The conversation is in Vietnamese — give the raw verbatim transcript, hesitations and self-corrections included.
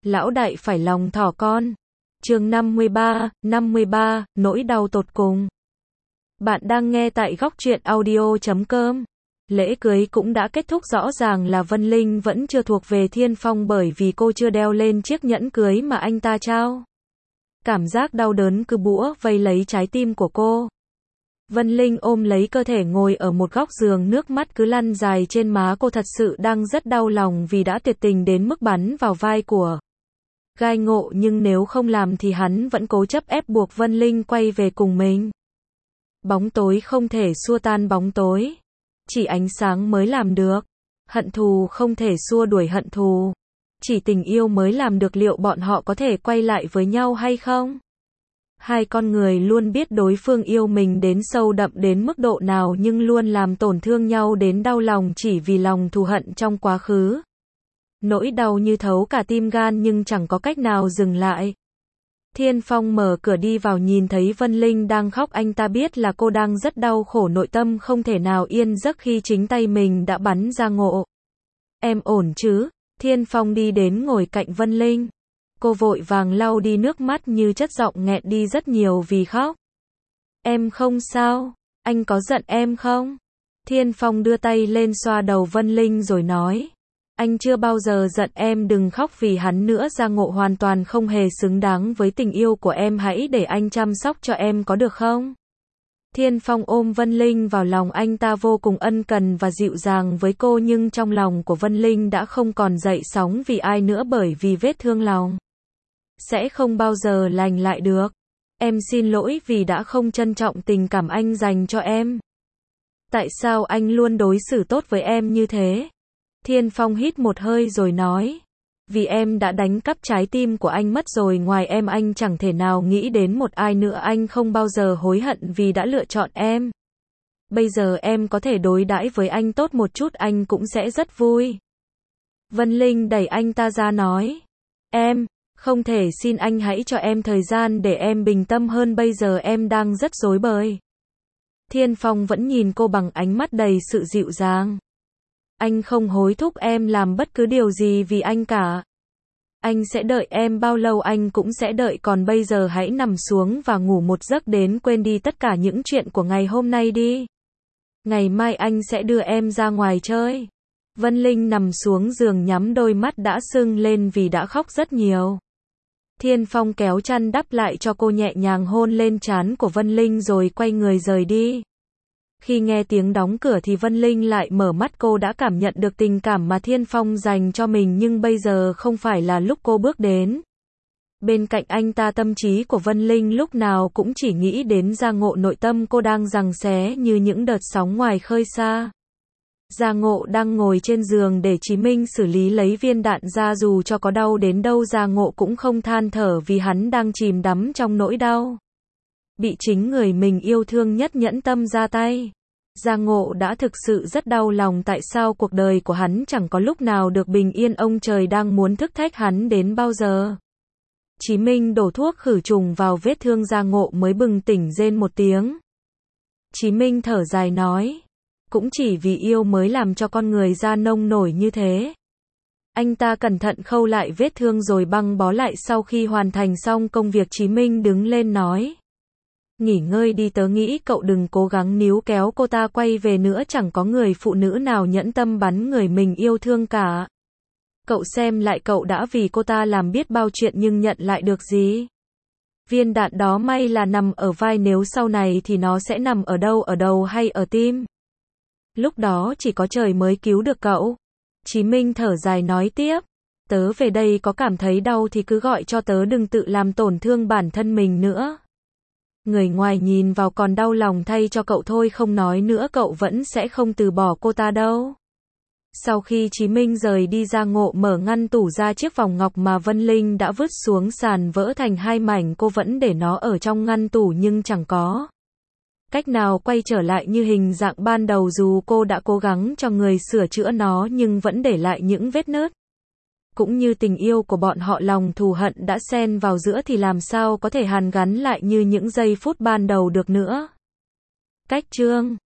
lão đại phải lòng thỏ con. Chương năm mươi ba, năm mươi ba, nỗi đau tột cùng. Bạn đang nghe tại góc truyện audio chấm com. Lễ cưới cũng đã kết thúc, rõ ràng là Vân Linh vẫn chưa thuộc về Thiên Phong bởi vì cô chưa đeo lên chiếc nhẫn cưới mà anh ta trao. Cảm giác đau đớn cứ bủa vây lấy trái tim của cô. Vân Linh ôm lấy cơ thể ngồi ở một góc giường, nước mắt cứ lăn dài trên má cô, thật sự đang rất đau lòng vì đã tuyệt tình đến mức bắn vào vai của Gai Ngộ, nhưng nếu không làm thì hắn vẫn cố chấp ép buộc Vân Linh quay về cùng mình. Bóng tối không thể xua tan bóng tối, chỉ ánh sáng mới làm được. Hận thù không thể xua đuổi hận thù, chỉ tình yêu mới làm được. Liệu bọn họ có thể quay lại với nhau hay không? Hai con người luôn biết đối phương yêu mình đến sâu đậm đến mức độ nào, nhưng luôn làm tổn thương nhau đến đau lòng chỉ vì lòng thù hận trong quá khứ. Nỗi đau như thấu cả tim gan nhưng chẳng có cách nào dừng lại. Thiên Phong mở cửa đi vào, nhìn thấy Vân Linh đang khóc, anh ta biết là cô đang rất đau khổ, nội tâm không thể nào yên giấc khi chính tay mình đã bắn ra Ngộ. Em ổn chứ? Thiên Phong đi đến ngồi cạnh Vân Linh. Cô vội vàng lau đi nước mắt như chất giọng nghẹn đi rất nhiều vì khóc. Em không sao, anh có giận em không? Thiên Phong đưa tay lên xoa đầu Vân Linh rồi nói. Anh chưa bao giờ giận em, đừng khóc vì hắn nữa, Gia Ngộ hoàn toàn không hề xứng đáng với tình yêu của em, hãy để anh chăm sóc cho em có được không? Thiên Phong ôm Vân Linh vào lòng, anh ta vô cùng ân cần và dịu dàng với cô, nhưng trong lòng của Vân Linh đã không còn dậy sóng vì ai nữa, bởi vì vết thương lòng sẽ không bao giờ lành lại được. Em xin lỗi vì đã không trân trọng tình cảm anh dành cho em. Tại sao anh luôn đối xử tốt với em như thế? Thiên Phong hít một hơi rồi nói. Vì em đã đánh cắp trái tim của anh mất rồi, ngoài em anh chẳng thể nào nghĩ đến một ai nữa, anh không bao giờ hối hận vì đã lựa chọn em. Bây giờ em có thể đối đãi với anh tốt một chút, anh cũng sẽ rất vui. Vân Linh đẩy anh ta ra nói. Em không thể, xin anh hãy cho em thời gian để em bình tâm hơn, bây giờ em đang rất rối bời. Thiên Phong vẫn nhìn cô bằng ánh mắt đầy sự dịu dàng. Anh không hối thúc em làm bất cứ điều gì vì anh cả. Anh sẽ đợi em bao lâu anh cũng sẽ đợi, còn bây giờ hãy nằm xuống và ngủ một giấc đến quên đi tất cả những chuyện của ngày hôm nay đi. Ngày mai anh sẽ đưa em ra ngoài chơi. Vân Linh nằm xuống giường, nhắm đôi mắt đã sưng lên vì đã khóc rất nhiều. Thiên Phong kéo chăn đắp lại cho cô, nhẹ nhàng hôn lên trán của Vân Linh rồi quay người rời đi. Khi nghe tiếng đóng cửa thì Vân Linh lại mở mắt, cô đã cảm nhận được tình cảm mà Thiên Phong dành cho mình, nhưng bây giờ không phải là lúc cô bước đến bên cạnh anh ta. Tâm trí của Vân Linh lúc nào cũng chỉ nghĩ đến Gia Ngộ, nội tâm cô đang giằng xé như những đợt sóng ngoài khơi xa. Gia Ngộ đang ngồi trên giường để Chí Minh xử lý lấy viên đạn ra, dù cho có đau đến đâu Gia Ngộ cũng không than thở vì hắn đang chìm đắm trong nỗi đau. Bị chính người mình yêu thương nhất nhẫn tâm ra tay. Gia Ngộ đã thực sự rất đau lòng, tại sao cuộc đời của hắn chẳng có lúc nào được bình yên, ông trời đang muốn thức thách hắn đến bao giờ? Chí Minh đổ thuốc khử trùng vào vết thương Gia Ngộ mới bừng tỉnh rên một tiếng. Chí Minh thở dài nói. Cũng chỉ vì yêu mới làm cho con người da nông nổi như thế. Anh ta cẩn thận khâu lại vết thương rồi băng bó lại. Sau khi hoàn thành xong công việc, Chí Minh đứng lên nói. Nghỉ ngơi đi, tớ nghĩ cậu đừng cố gắng níu kéo cô ta quay về nữa, chẳng có người phụ nữ nào nhẫn tâm bắn người mình yêu thương cả. Cậu xem lại, cậu đã vì cô ta làm biết bao chuyện nhưng nhận lại được gì? Viên đạn đó may là nằm ở vai, nếu sau này thì nó sẽ nằm ở đâu, ở đầu hay ở tim? Lúc đó chỉ có trời mới cứu được cậu. Chí Minh thở dài nói tiếp. Tớ về đây có cảm thấy đau thì cứ gọi cho tớ, đừng tự làm tổn thương bản thân mình nữa. Người ngoài nhìn vào còn đau lòng thay cho cậu thôi, không nói nữa, cậu vẫn sẽ không từ bỏ cô ta đâu. Sau khi Chí Minh rời đi, Gia Ngộ mở ngăn tủ ra, chiếc vòng ngọc mà Vân Linh đã vứt xuống sàn vỡ thành hai mảnh, cô vẫn để nó ở trong ngăn tủ nhưng chẳng có cách nào quay trở lại như hình dạng ban đầu, dù cô đã cố gắng cho người sửa chữa nó nhưng vẫn để lại những vết nứt. Cũng như tình yêu của bọn họ, lòng thù hận đã xen vào giữa thì làm sao có thể hàn gắn lại như những giây phút ban đầu được nữa. Cách chương